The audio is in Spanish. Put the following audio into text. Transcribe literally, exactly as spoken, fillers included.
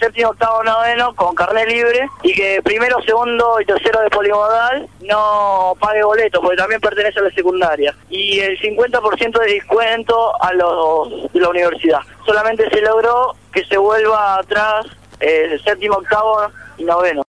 séptimo, octavo, noveno con carnet libre y que primero, segundo y tercero de polimodal no pague boleto porque también pertenece a la secundaria. Y el cincuenta por ciento de descuento a los de la universidad. Solamente se logró que se vuelva atrás el séptimo, octavo y noveno.